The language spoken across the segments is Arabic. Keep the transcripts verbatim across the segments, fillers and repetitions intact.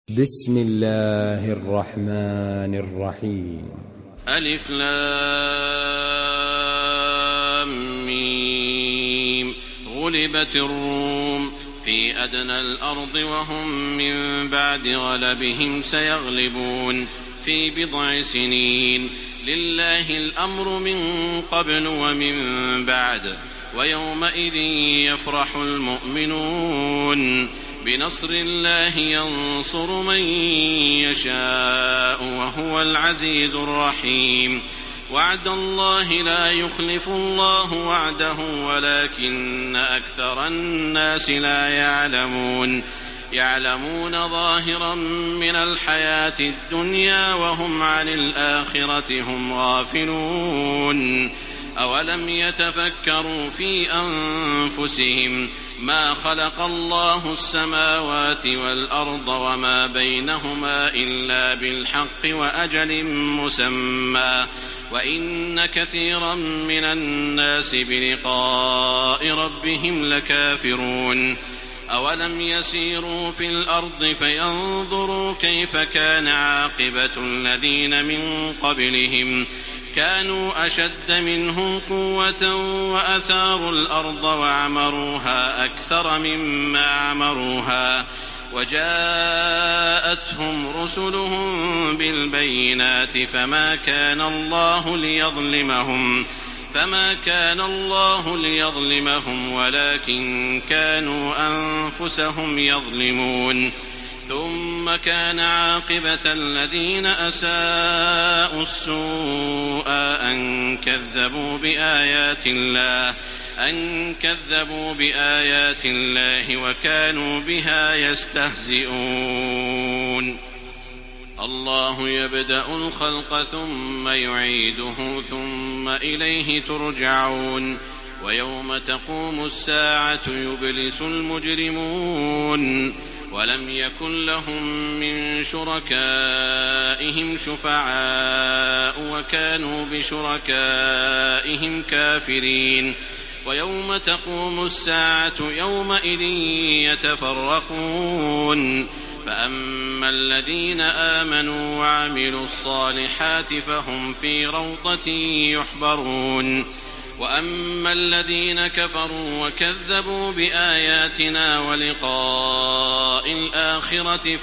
بسم الله الرحمن الرحيم. ألف لام ميم. غلبت الروم في أدنى الأرض وهم من بعد غلبهم سيغلبون في بضع سنين. لله الأمر من قبل ومن بعد ويومئذ يفرح المؤمنون بنصر الله ينصر من يشاء وهو العزيز الرحيم. وعد الله لا يخلف الله وعده ولكن أكثر الناس لا يعلمون. يعلمون ظاهرا من الحياة الدنيا وهم عن الآخرة هم غافلون. أولم يتفكروا في أنفسهم ما خلق الله السماوات والأرض وما بينهما إلا بالحق وأجل مسمى وإن كثيرا من الناس بلقاء ربهم لكافرون. أولم يسيروا في الأرض فينظروا كيف كان عاقبة الذين من قبلهم كانوا أشد منهم قوة وأثاروا الأرض وعمروها أكثر مما عمروها وجاءتهم رسلهم بالبينات فما كان الله ليظلمهم فما كان الله ليظلمهم ولكن كانوا أنفسهم يظلمون. ثم كان عاقبة الذين أساءوا السوء أن كذبوا بآيات الله أن كذبوا بآيات الله وكانوا بها يستهزئون. الله يبدأ الخلق ثم يعيده ثم إليه ترجعون. ويوم تقوم الساعة يبلس المجرمون ولم يكن لهم من شركائهم شفعاء وكانوا بشركائهم كافرين. ويوم تقوم الساعة يومئذ يتفرقون فأما الذين آمنوا وعملوا الصالحات فهم في روضة يحبرون وأما الذين كفروا وكذبوا بآياتنا ولقاء الآخرة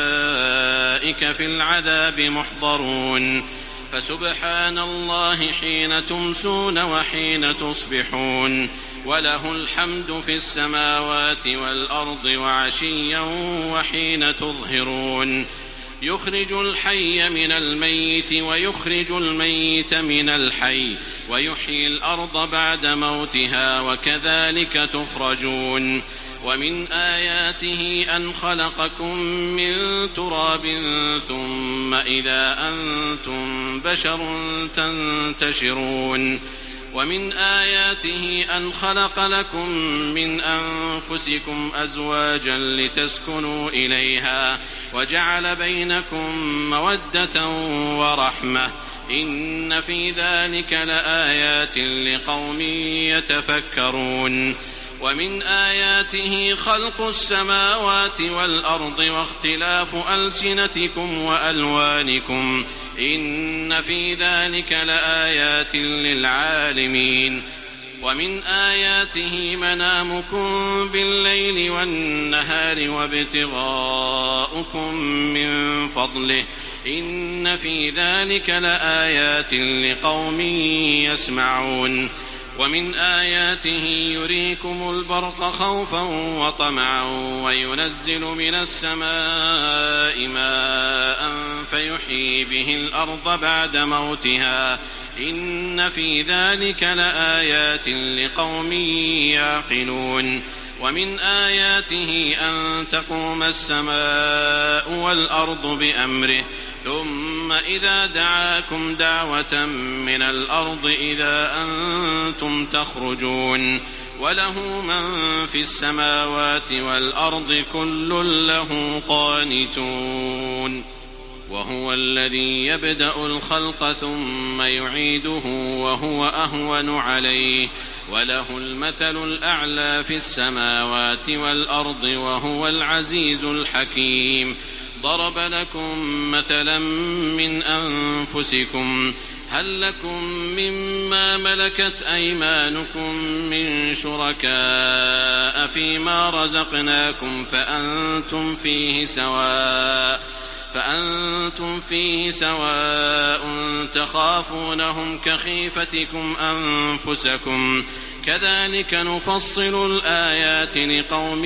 فأولئك في العذاب محضرون. فسبحان الله حين تمسون وحين تصبحون وله الحمد في السماوات والأرض وعشيا وحين تظهرون. يخرج الحي من الميت ويخرج الميت من الحي ويحيي الأرض بعد موتها وكذلك تخرجون. ومن آياته أن خلقكم من تراب ثم إذا أنتم بشر تنتشرون. ومن آياته أن خلق لكم من أنفسكم أزواجا لتسكنوا إليها وجعل بينكم مودة ورحمة إن في ذلك لآيات لقوم يتفكرون. ومن آياته خلق السماوات والأرض واختلاف ألسنتكم وألوانكم إن في ذلك لآيات للعالمين. ومن آياته منامكم بالليل والنهار وابتغاؤكم من فضله إن في ذلك لآيات لقوم يسمعون. ومن آياته يريكم البرق خوفا وطمعا وينزل من السماء ماء فيحيي به الأرض بعد موتها إن في ذلك لآيات لقوم يعقلون. ومن آياته أن تقوم السماء والأرض بأمره ثم إذا دعاكم دعوة من الأرض إذا أنتم تخرجون. وله من في السماوات والأرض كل له قانتون. وهو الذي يبدأ الخلق ثم يعيده وهو أهون عليه وله المثل الأعلى في السماوات والأرض وهو العزيز الحكيم. ضرب لكم مثلا من أنفسكم هل لكم مما ملكت أيمانكم من شركاء فيما رزقناكم فأنتم فيه سواء فأنتم فيه سواء تخافونهم كخيفتكم أنفسكم كذلك نفصل الآيات لقوم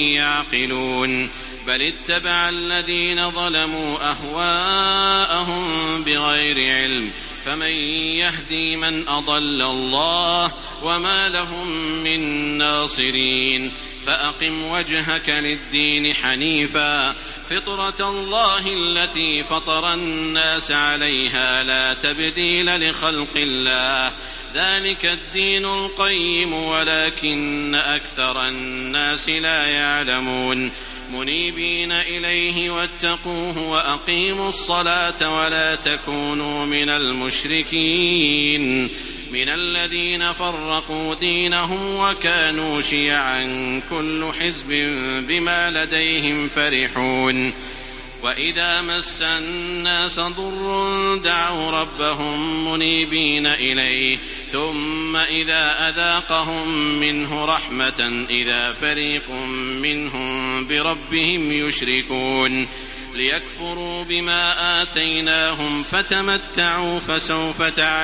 يعقلون بل اتبع الذين ظلموا أهواءهم بغير علم فمن يهدي من أضل الله وما لهم من ناصرين فأقم وجهك للدين حنيفا فطرة الله التي فطر الناس عليها لا تبديل لخلق الله ذلك الدين القيم ولكن أكثر الناس لا يعلمون منيبين إليه واتقوه وأقيموا الصلاة ولا تكونوا من المشركين من الذين فرقوا دينهم وكانوا شيعا كل حزب بما لديهم فرحون وإذا مس الناس ضر دعوا ربهم منيبين إليه ثم إذا أذاقهم منه رحمة إذا فريق منهم بربهم يشركون ليكفروا بما آتيناهم فتمتعوا فسوف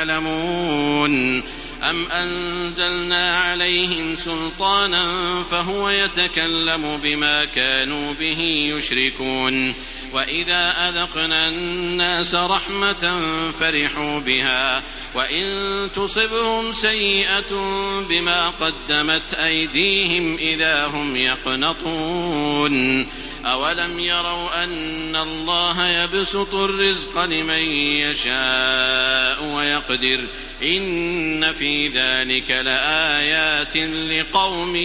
تعلمون أم أنزلنا عليهم سلطانا فهو يتكلم بما كانوا به يشركون وإذا أذقنا الناس رحمة فرحوا بها وإن تصبهم سيئة بما قدمت أيديهم إذا هم يقنطون أولم يروا أن الله يبسط الرزق لمن يشاء ويقدر إن في ذلك لآيات لقوم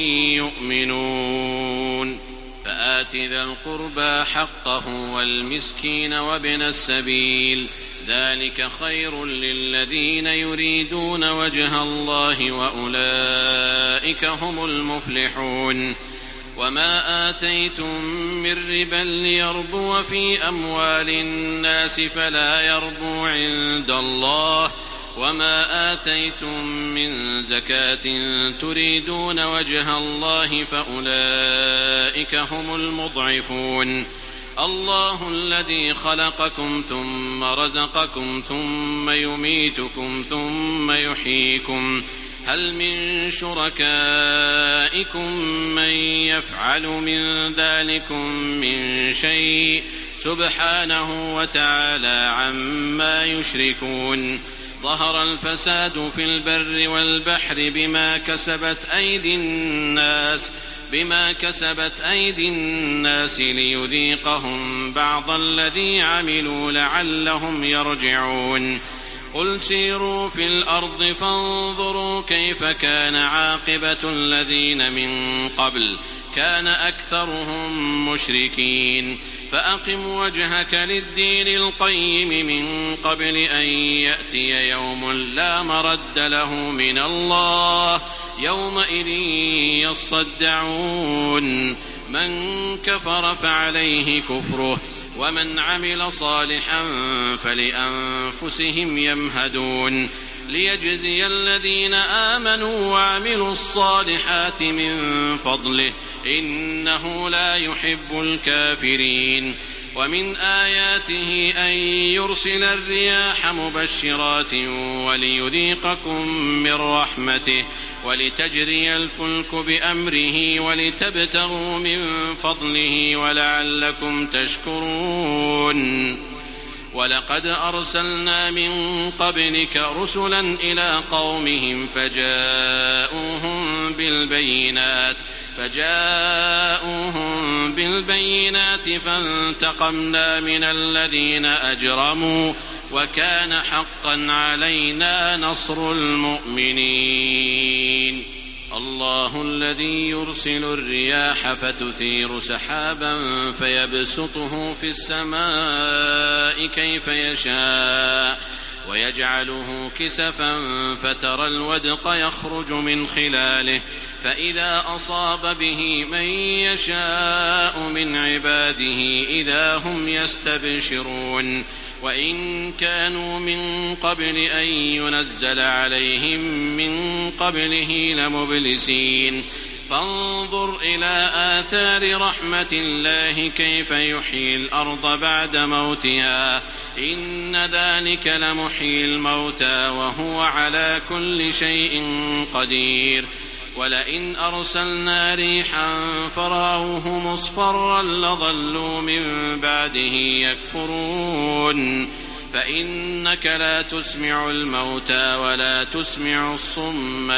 يؤمنون فآت ذا القربى حقه والمسكين وابن السبيل ذلك خير للذين يريدون وجه الله وأولئك هم المفلحون وما آتيتم من ربا ليربو في أموال الناس فلا يربو عند الله وما آتيتم من زكاة تريدون وجه الله فأولئك هم المضعفون الله الذي خلقكم ثم رزقكم ثم يميتكم ثم يحييكم هل من شركائكم من يفعل من ذلكم من شيء سبحانه وتعالى عما يشركون ظهر الفساد في البر والبحر بما كسبت أيدي الناس بما كسبت أيدي الناس ليذيقهم بعض الذي عملوا لعلهم يرجعون قل سيروا في الأرض فانظروا كيف كان عاقبة الذين من قبل كان أكثرهم مشركين فأقم وجهك للدين القيم من قبل أن يأتي يوم لا مرد له من الله يومئذ يصدعون من كفر فعليه كفره ومن عمل صالحا فلأنفسهم يمهدون ليجزي الذين آمنوا وعملوا الصالحات من فضله إنه لا يحب الكافرين ومن آياته أن يرسل الرياح مبشرات وليذيقكم من رحمته ولتجري الفلك بأمره ولتبتغوا من فضله ولعلكم تشكرون ولقد أرسلنا من قبلك رسلا إلى قومهم فجاءوهم بالبينات فجاءوهم بالبينات فانتقمنا من الذين أجرموا وكان حقا علينا نصر المؤمنين الله الذي يرسل الرياح فتثير سحابا فيبسطه في السماء كيف يشاء ويجعله كسفا فترى الودق يخرج من خلاله فإذا أصاب به من يشاء من عباده إذا هم يستبشرون وإن كانوا من قبل أن ينزل عليهم من قبله لمبلسين فانظر إلى آثار رحمة الله كيف يحيي الأرض بعد موتها إن ذلك لمحيي الموتى وهو على كل شيء قدير ولئن أرسلنا ريحا فرأوه مصفرا لظلوا من بعده يكفرون فإنك لا تسمع الموتى ولا تسمع الصم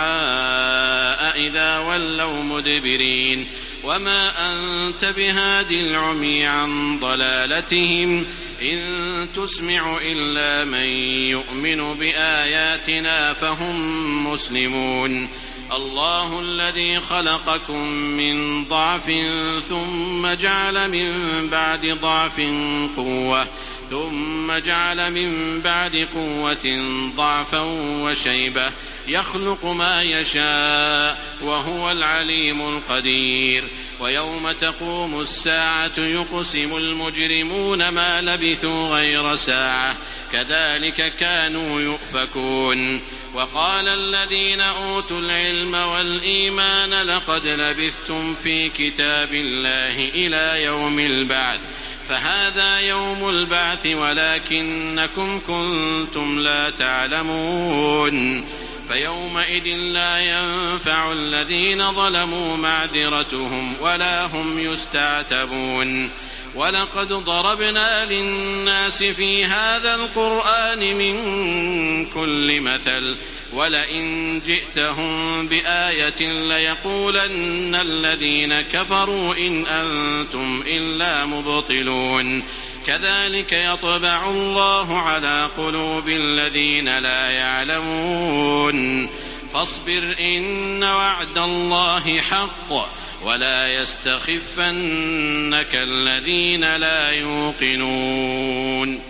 الدعاء إذا ولوا مدبرين وما أنت بهاد العمي عن ضلالتهم إن تسمع إلا من يؤمن بآياتنا فهم مسلمون الله الذي خلقكم من ضعف ثم جعل من بعد ضعف قوة ثم جعل من بعد قوة ضعفا وشيبة يخلق ما يشاء وهو العليم القدير ويوم تقوم الساعة يقسم المجرمون ما لبثوا غير ساعة كذلك كانوا يؤفكون وقال الذين أوتوا العلم والإيمان لقد لبثتم في كتاب الله إلى يوم البعث فهذا يوم البعث ولكنكم كنتم لا تعلمون فيومئذ لا ينفع الذين ظلموا معذرتهم ولا هم يستعتبون ولقد ضربنا للناس في هذا القرآن من كل مثل ولئن جئتهم بآية ليقولن الذين كفروا إن أنتم إلا مبطلون كذلك يطبع الله على قلوب الذين لا يعلمون فاصبر إن وعد الله حق ولا يستخفنك الذين لا يوقنون